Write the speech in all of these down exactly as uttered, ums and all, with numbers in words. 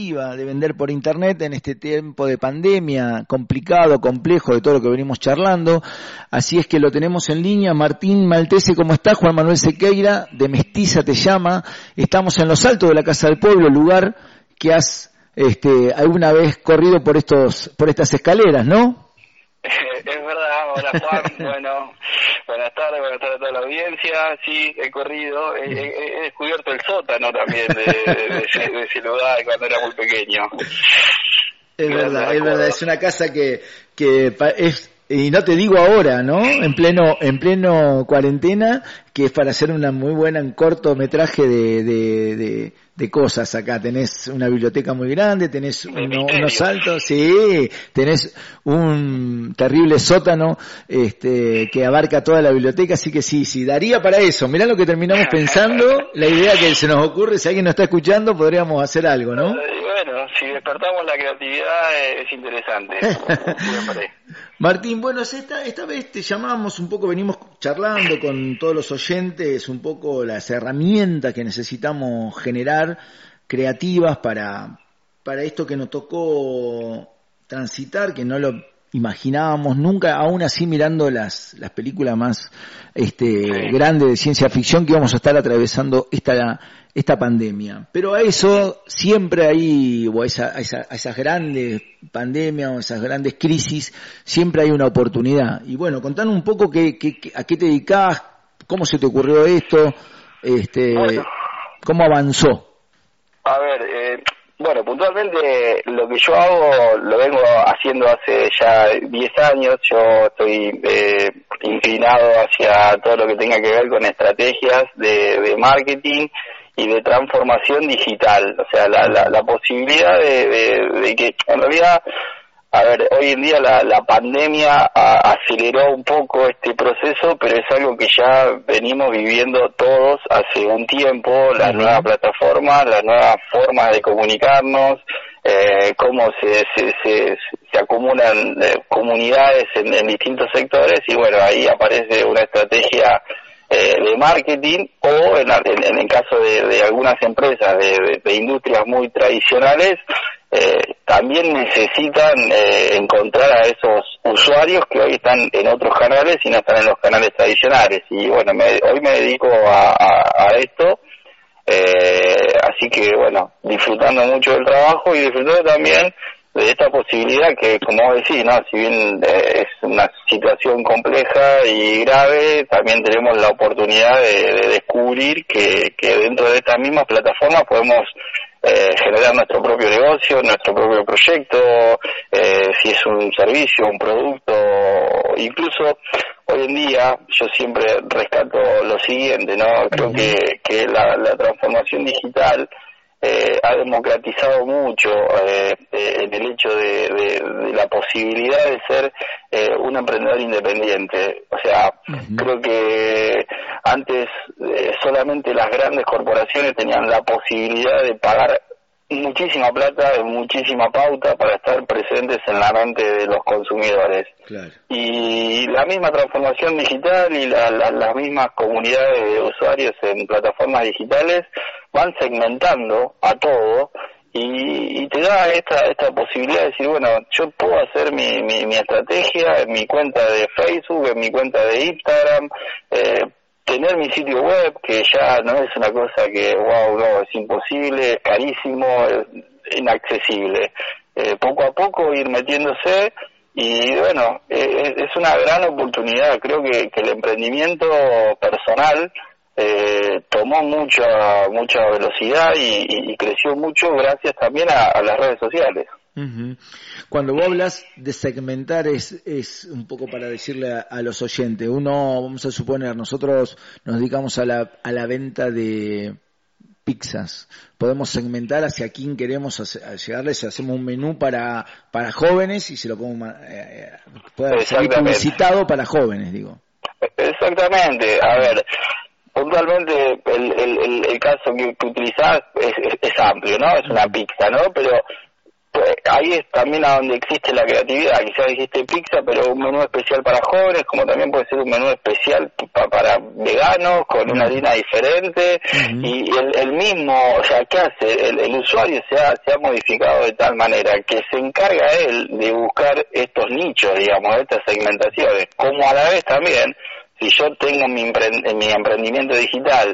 de vender por internet en este tiempo de pandemia complicado, complejo, de todo lo que venimos charlando. Así es que lo tenemos en línea. Martín Maltese, ¿cómo estás? Juan Manuel Sequeira, de Mestiza te llama. Estamos en los altos de la Casa del Pueblo, lugar que has este, alguna vez corrido por estos, por estas escaleras, ¿no? Es verdad. Hola Juan, bueno, buenas tardes, buenas tardes a toda la audiencia. Sí, he corrido, he, he, he descubierto el sótano también de, de, de, ese, de ese lugar cuando era muy pequeño. Es verdad, es verdad, es una casa que, que es, y no te digo ahora, ¿no? En pleno, en pleno cuarentena, que es para hacer una muy buena en cortometraje de, de, de, de cosas acá. Tenés una biblioteca muy grande, tenés uno, unos saltos, sí, tenés un terrible sótano, este, que abarca toda la biblioteca, así que sí, sí, daría para eso. Mirá lo que terminamos pensando, la idea que se nos ocurre, si alguien nos está escuchando, podríamos hacer algo, ¿no? Bueno, si despertamos la creatividad es interesante. Martín, bueno, esta, esta vez te llamamos un poco, venimos charlando con todos los oyentes, un poco las herramientas que necesitamos generar, creativas para, para esto que nos tocó transitar, que no lo imaginábamos nunca, aún así mirando las, las películas más este, sí. grandes de ciencia ficción, que íbamos a estar atravesando esta esta pandemia. Pero a eso siempre hay, o a, esa, a, esa, a esas grandes pandemias o esas grandes crisis, siempre hay una oportunidad. Y bueno, contanos un poco qué, qué, a qué te dedicás, cómo se te ocurrió esto, este, bueno, cómo avanzó. A ver, eh, bueno, puntualmente lo que yo hago lo vengo haciendo hace ya diez años. Yo estoy eh, inclinado hacia todo lo que tenga que ver con estrategias de, de marketing y de transformación digital, o sea, la, la, la posibilidad de, de, de que, en realidad, a ver, hoy en día la, la pandemia a, aceleró un poco este proceso, pero es algo que ya venimos viviendo todos hace un tiempo, las nuevas plataformas, las nuevas formas de comunicarnos, eh, cómo se, se, se, se acumulan eh, comunidades en, en distintos sectores, y bueno, ahí aparece una estrategia de marketing, o en, en, en el caso de, de algunas empresas de, de, de industrias muy tradicionales, eh, también necesitan eh, encontrar a esos usuarios que hoy están en otros canales y no están en los canales tradicionales. Y bueno, me, hoy me dedico a, a, a esto, eh, así que bueno, disfrutando mucho del trabajo y disfrutando también de esta posibilidad que, como vos decís, ¿no? Si bien eh, es una situación compleja y grave, también tenemos la oportunidad de, de descubrir que, que dentro de estas mismas plataformas podemos eh, generar nuestro propio negocio, nuestro propio proyecto, eh, si es un servicio, un producto, incluso hoy en día yo siempre rescato lo siguiente, ¿no? Creo que, que la, la transformación digital Eh, ha democratizado mucho eh, eh, en el hecho de, de, de la posibilidad de ser eh, un emprendedor independiente. O sea, uh-huh. creo que antes eh, solamente las grandes corporaciones tenían la posibilidad de pagar muchísima plata, muchísima pauta para estar presentes en la mente de los consumidores. Claro. Y la misma transformación digital y la, la, las mismas comunidades de usuarios en plataformas digitales van segmentando a todo y, y te da esta esta posibilidad de decir, bueno, yo puedo hacer mi, mi, mi estrategia en mi cuenta de Facebook, en mi cuenta de Instagram, eh, tener mi sitio web, que ya no es una cosa que, wow, no, es imposible, es carísimo, es inaccesible. Eh, poco a poco ir metiéndose y, bueno, eh, es una gran oportunidad. Creo que, que el emprendimiento personal eh, tomó mucha mucha velocidad y, y, y creció mucho gracias también a, a las redes sociales. Uh-huh. Cuando vos hablas de segmentar es es un poco para decirle a, a los oyentes, uno, vamos a suponer, nosotros nos dedicamos a la a la venta de pizzas, podemos segmentar hacia quién queremos llegarles, hacemos un menú para para jóvenes y se lo podemos eh, puede ser publicitado para jóvenes, digo. Exactamente, a ver, puntualmente el el, el, el caso que, que utilizás es, es, es amplio, ¿no? Es una pizza, ¿no? Pero pues ahí es también a donde existe la creatividad. Quizás dijiste pizza, pero un menú especial para jóvenes, como también puede ser un menú especial pa, para veganos, con una harina diferente, uh-huh. y el, el mismo, o sea, ¿qué hace? El, el usuario se ha, se ha modificado de tal manera que se encarga él de buscar estos nichos, digamos, estas segmentaciones, como a la vez también, si yo tengo mi, emprend- mi emprendimiento digital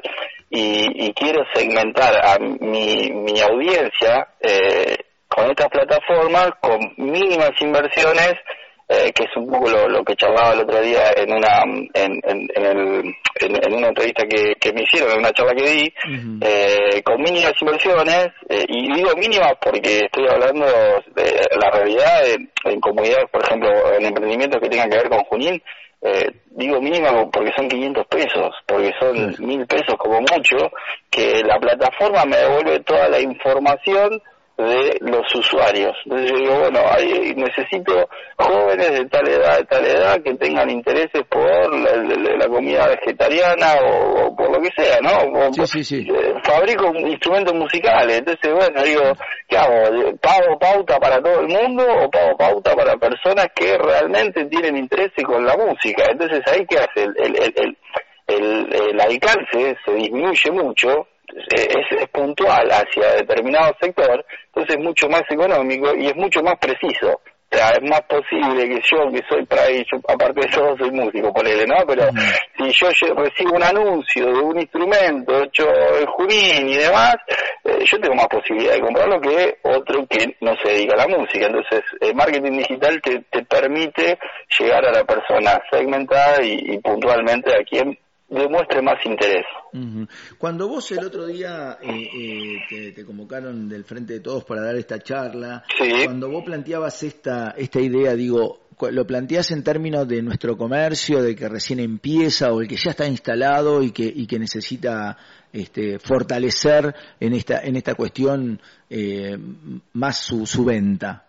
y, y quiero segmentar a mi, mi audiencia, eh, con estas plataformas, con mínimas inversiones, eh, que es un poco lo, lo que charlaba el otro día en una en, en, en, el, en, en una entrevista que, que me hicieron, en una charla que di, uh-huh. eh, con mínimas inversiones, eh, y digo mínimas porque estoy hablando de la realidad en, en comunidades, por ejemplo, en emprendimientos que tengan que ver con Junín, eh, digo mínima porque son quinientos pesos, porque son mil pesos como mucho, que la plataforma me devuelve toda la información de los usuarios. Entonces yo digo, bueno, hay, necesito jóvenes de tal edad, de tal edad, que tengan intereses por la, la, la comida vegetariana o, o por lo que sea, ¿no? O, sí, sí, sí. Eh, fabrico instrumentos musicales, entonces bueno, digo, ¿qué hago? ¿Pago pauta para todo el mundo o pago pauta para personas que realmente tienen interés con la música? Entonces ahí, ¿qué hace? El, el, el, el, el, el alcance se disminuye mucho, Es, es puntual hacia determinado sector, entonces es mucho más económico y es mucho más preciso. O sea, es más posible que yo, que soy para yo, aparte de eso soy músico, ponele, ¿no? Pero uh-huh. si yo, yo recibo un anuncio de un instrumento hecho en Junín y demás, eh, yo tengo más posibilidad de comprarlo que otro que no se dedica a la música. Entonces, el marketing digital te, te permite llegar a la persona segmentada y, y puntualmente a quien demuestre más interés. Uh-huh. Cuando vos el otro día eh, eh, te, te convocaron del Frente de Todos para dar esta charla, sí. cuando vos planteabas esta esta idea, digo, lo planteás en términos de nuestro comercio, de que recién empieza o el que ya está instalado y que y que necesita este fortalecer en esta en esta cuestión eh, más su su venta.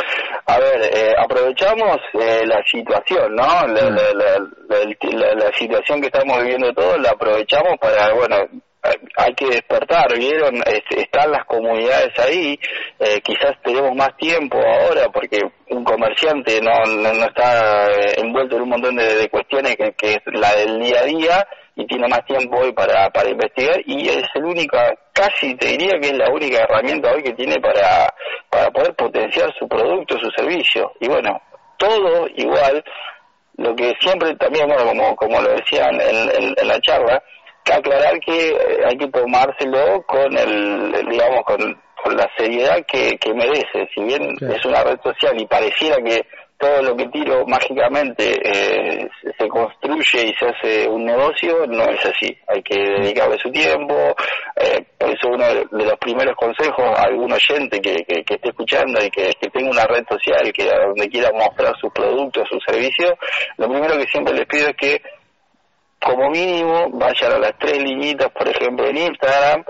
A ver, eh, aprovechamos eh, la situación, ¿no? La, la, la, la, la, la situación que estamos viviendo todos, la aprovechamos para, bueno, hay que despertar, ¿vieron? Este, están las comunidades ahí, eh, quizás tenemos más tiempo ahora porque un comerciante no, no, no está envuelto en un montón de, de cuestiones que, que es la del día a día y tiene más tiempo hoy para, para investigar y es el único, casi te diría que es la única herramienta hoy que tiene para, para poder potenciar su producto, su servicio. Y bueno, todo igual, lo que siempre también, bueno, como, como lo decían en, en, en la charla, que aclarar que hay que tomárselo con el, digamos, con, con la seriedad que, que merece. Si bien claro. es una red social y pareciera que todo lo que tiro mágicamente eh, se construye y se hace un negocio, no es así. Hay que dedicarle su tiempo. Eh, por eso uno de los primeros consejos a algún oyente que, que, que esté escuchando y que, que tenga una red social que a donde quiera mostrar sus productos, sus servicios, lo primero que siempre les pido es que como mínimo vayan a las tres liñitas, por ejemplo en Instagram,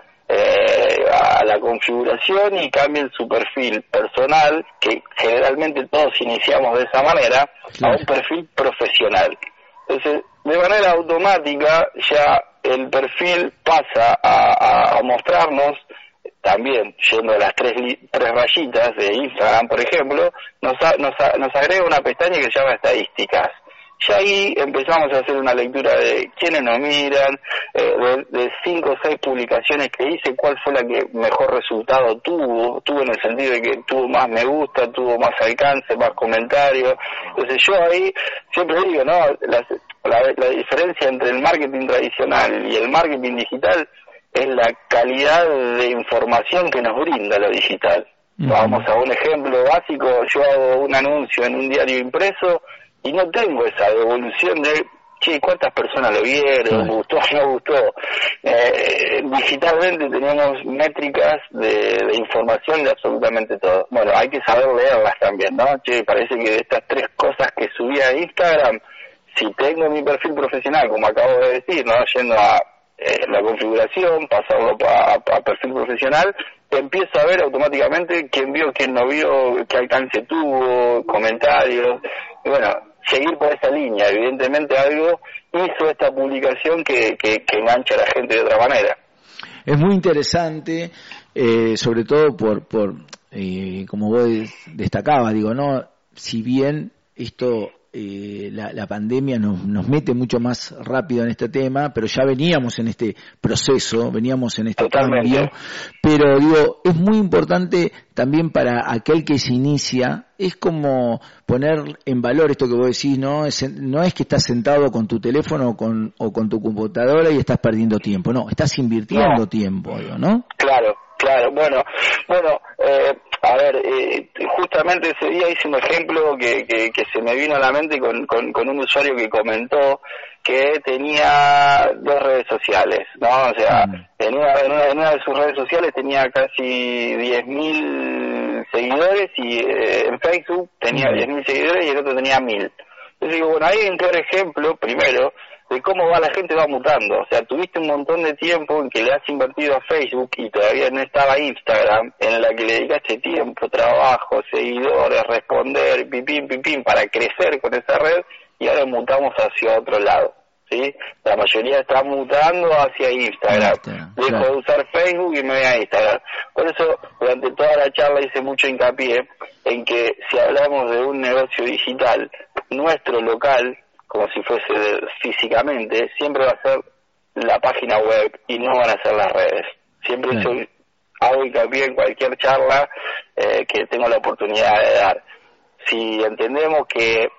eh, a la configuración y cambien su perfil personal, que generalmente todos iniciamos de esa manera, sí. a un perfil profesional. Entonces, de manera automática ya el perfil pasa a, a, a mostrarnos, también yendo a las tres, tres rayitas de Instagram, por ejemplo, nos, a, nos, a, nos agrega una pestaña que se llama estadísticas. Ya ahí empezamos a hacer una lectura de quiénes nos miran, eh, de, de cinco o seis publicaciones que hice, cuál fue la que mejor resultado tuvo, tuvo en el sentido de que tuvo más me gusta, tuvo más alcance, más comentarios. Entonces yo ahí siempre digo, ¿no? La, la, la diferencia entre el marketing tradicional y el marketing digital es la calidad de información que nos brinda lo digital. Uh-huh. Vamos a un ejemplo básico, yo hago un anuncio en un diario impreso, y no tengo esa devolución de, che, ¿cuántas personas lo vieron? ¿Me gustó o no gustó? Eh, digitalmente tenemos métricas de, de información de absolutamente todo. Bueno, hay que saber leerlas también, ¿no? Che, parece que de estas tres cosas que subí a Instagram, si tengo mi perfil profesional, como acabo de decir, ¿no? Yendo a eh, la configuración, pasarlo a, a perfil profesional, empiezo a ver automáticamente quién vio, quién no vio, qué alcance tuvo, comentarios, y bueno, seguir por esa línea. Evidentemente algo hizo esta publicación que, que, que engancha a la gente de otra manera. Es muy interesante, eh, sobre todo por, por eh, como vos destacabas, digo, no, si bien esto, eh, la, la pandemia nos, nos mete mucho más rápido en este tema, pero ya veníamos en este proceso, veníamos en este Totalmente. cambio, pero digo, es muy importante también para aquel que se inicia, es como poner en valor esto que vos decís, no es, no es que estás sentado con tu teléfono o con, o con tu computadora y estás perdiendo tiempo, no, estás invirtiendo No. tiempo, digo, ¿no? Claro, claro, bueno, bueno, eh, a ver, eh, justamente ese día hice un ejemplo que, que, que se me vino a la mente con, con, con un usuario que comentó que tenía dos redes sociales, ¿no? O sea, Mm. en, una, en, una, en una de sus redes sociales tenía casi diez mil seguidores y eh, en Facebook tenía Mm. diez mil seguidores y el otro tenía mil. Entonces digo, bueno, ahí hay un claro ejemplo, primero, de cómo va la gente va mutando. O sea, tuviste un montón de tiempo en que le has invertido a Facebook y todavía no estaba Instagram, en la que le dedicaste tiempo, trabajo, seguidores, responder, pipín, pipín, para crecer con esa red, y ahora mutamos hacia otro lado, ¿sí? La mayoría está mutando hacia Instagram. Instagram, Dejo claro. de usar Facebook y me voy a Instagram. Por eso, durante toda la charla hice mucho hincapié en que si hablamos de un negocio digital, nuestro local, como si fuese de, físicamente, siempre va a ser la página web y no van a ser las redes. Siempre Claro. soy, hago hincapié en cualquier charla eh, que tengo la oportunidad de dar. Si entendemos que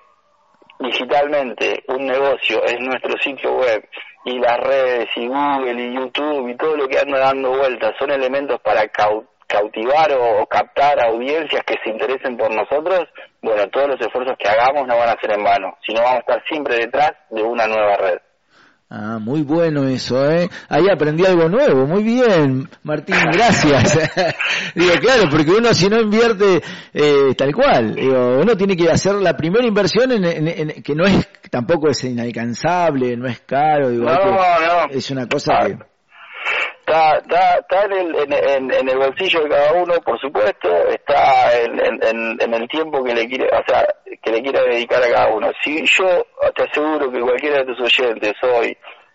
digitalmente un negocio es nuestro sitio web y las redes y Google y YouTube y todo lo que anda dando vueltas son elementos para cau cautivar o, o captar audiencias que se interesen por nosotros, bueno, todos los esfuerzos que hagamos no van a ser en vano, sino vamos a estar siempre detrás de una nueva red. Ah, muy bueno eso, ¿eh? Ahí aprendí algo nuevo, muy bien, Martín, gracias. Digo, claro, porque uno si no invierte eh, tal cual, digo, uno tiene que hacer la primera inversión en, en, en que no es, tampoco es inalcanzable, no es caro, digo, No, que no. es una cosa Ah. que... Está, está, está en, el, en, en, en el bolsillo de cada uno, por supuesto, está en, en, en el tiempo que le quiere, o sea, que le quiera dedicar a cada uno. Si yo te aseguro que cualquiera de tus oyentes hoy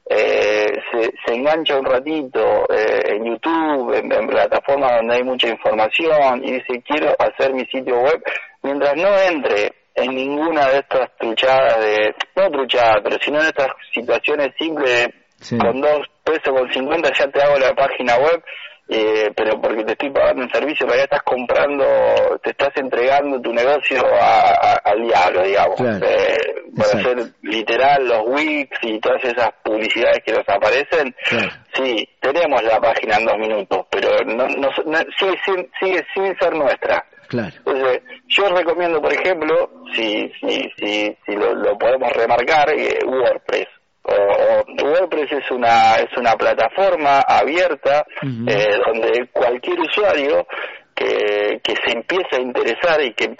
eh, se, se engancha un ratito eh, en YouTube, en, en plataformas donde hay mucha información y dice quiero hacer mi sitio web, mientras no entre en ninguna de estas truchadas de, no truchadas, pero sino en estas situaciones simples de Sí. con dos pesos con cincuenta ya te hago la página web, eh, pero porque te estoy pagando un servicio, pero ya estás comprando, te estás entregando tu negocio a, a, al diablo, digamos. Claro. Eh, para hacer literal los Wix y todas esas publicidades que nos aparecen, Claro. sí, tenemos la página en dos minutos, pero no, no, no sigue, sin, sigue sin ser nuestra. Claro. Entonces, yo recomiendo, por ejemplo, si si si, si lo, lo podemos remarcar, eh, WordPress. O, o WordPress es una es una plataforma abierta Uh-huh. eh, donde cualquier usuario que, que se empiece a interesar y que,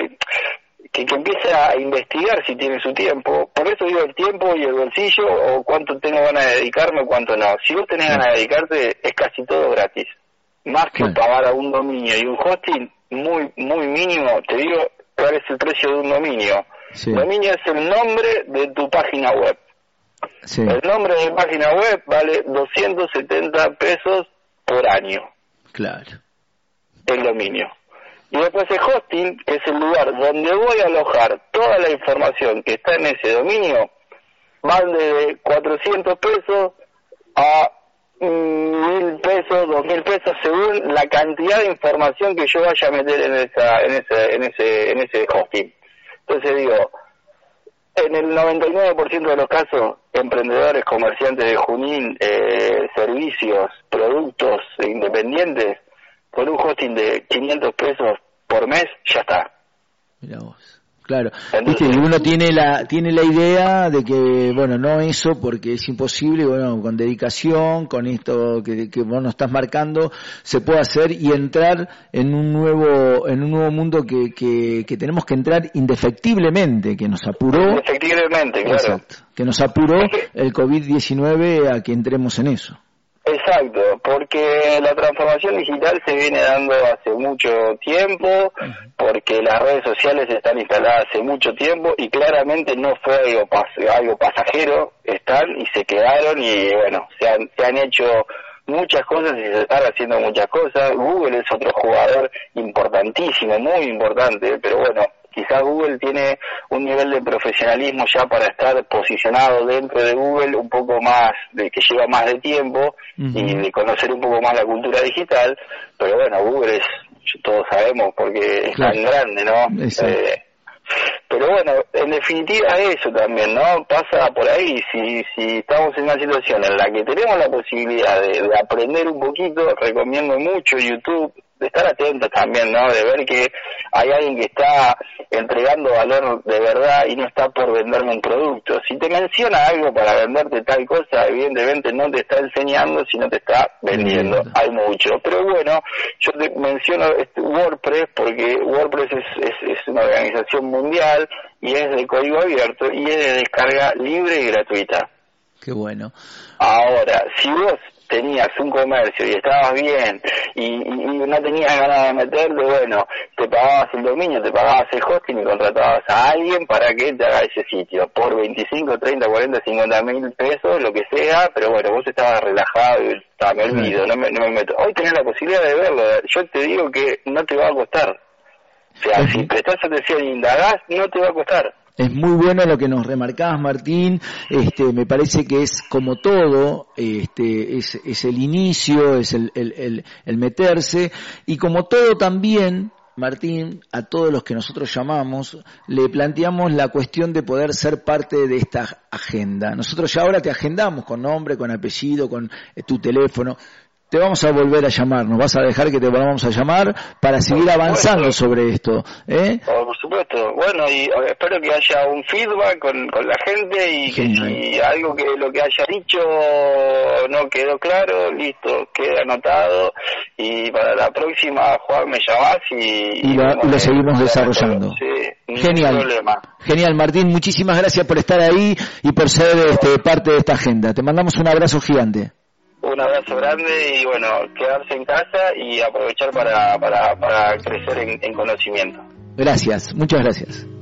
que que empiece a investigar si tiene su tiempo, por eso digo el tiempo y el bolsillo o cuánto tengo ganas de dedicarme o cuánto no. Si vos tenés ganas de dedicarte es casi todo gratis, más que Claro. pagar a un dominio y un hosting muy muy mínimo. Te digo cuál es el precio de un dominio. Sí. Dominio es el nombre de tu página web. Sí. El nombre de mi página web vale doscientos setenta pesos por año, Claro. el dominio. Y después el hosting, que es el lugar donde voy a alojar toda la información que está en ese dominio, van de cuatrocientos pesos a mil pesos, dos mil pesos, según la cantidad de información que yo vaya a meter en esa, en ese, en ese, en ese hosting. Entonces digo, en el noventa y nueve por ciento de los casos, emprendedores, comerciantes de Junín, eh, servicios, productos independientes, con un hosting de quinientos pesos por mes, ya está. Mira vos. Claro, Entonces, viste, uno tiene la tiene la idea de que, bueno, no eso porque es imposible, bueno, con dedicación, con esto que, que vos nos estás marcando, se puede hacer y entrar en un nuevo en un nuevo mundo que, que, que tenemos que entrar indefectiblemente, que nos apuró, efectivamente, claro. exacto, que nos apuró el COVID diecinueve a que entremos en eso. Exacto, porque la transformación digital se viene dando hace mucho tiempo, porque las redes sociales están instaladas hace mucho tiempo y claramente no fue algo, pas algo pasajero, están y se quedaron y bueno, se han, se han hecho muchas cosas y se están haciendo muchas cosas. Google es otro jugador importantísimo, muy importante, pero bueno, quizás Google tiene un nivel de profesionalismo ya para estar posicionado dentro de Google un poco más, de que lleva más de tiempo uh-huh. y de conocer un poco más la cultura digital, pero bueno, Google es, todos sabemos porque es claro. tan grande, ¿no? Eh, pero bueno, en definitiva eso también, ¿no? Pasa por ahí, si si estamos en una situación en la que tenemos la posibilidad de, de aprender un poquito, recomiendo mucho YouTube, de estar atentos también, ¿no? De ver que hay alguien que está entregando valor de verdad y no está por venderme un producto. Si te menciona algo para venderte tal cosa, evidentemente no te está enseñando, sino te está vendiendo. Mm. Hay mucho. Pero bueno, yo te menciono este WordPress porque WordPress es, es, es una organización mundial y es de código abierto y es de descarga libre y gratuita. Qué bueno. Ahora, si vos tenías un comercio y estabas bien y, y, y no tenías ganas de meterte, bueno, te pagabas el dominio, te pagabas el hosting y contratabas a alguien para que te haga ese sitio por veinticinco, treinta, cuarenta, cincuenta mil pesos, lo que sea, pero bueno, vos estabas relajado y estaba, me olvido, no me, no me meto. Hoy tenés la posibilidad de verlo, yo te digo que no te va a costar. O sea, uh-huh. si prestás atención e indagás, no te va a costar. Es muy bueno lo que nos remarcabas, Martín. Este, me parece que es como todo, este, es, es el inicio, es el, el, el, el meterse, y como todo también, Martín, a todos los que nosotros llamamos, le planteamos la cuestión de poder ser parte de esta agenda. Nosotros ya ahora te agendamos con nombre, con apellido, con eh, tu teléfono. Te vamos a volver a llamar, nos vas a dejar que te vamos a llamar para seguir avanzando sobre esto, ¿eh? Por supuesto, bueno, y espero que haya un feedback con, con la gente y Genial. Que si algo que lo que haya dicho no quedó claro, listo, queda anotado y para la próxima, Juan, me llamás y... Y, la, y lo seguimos desarrollando. Sí, Genial. Problema. Genial, Martín, muchísimas gracias por estar ahí y por ser este, parte de esta agenda. Te mandamos un abrazo gigante. Un abrazo grande y bueno, quedarse en casa y aprovechar para, para, para crecer en, en conocimiento. Gracias, muchas gracias.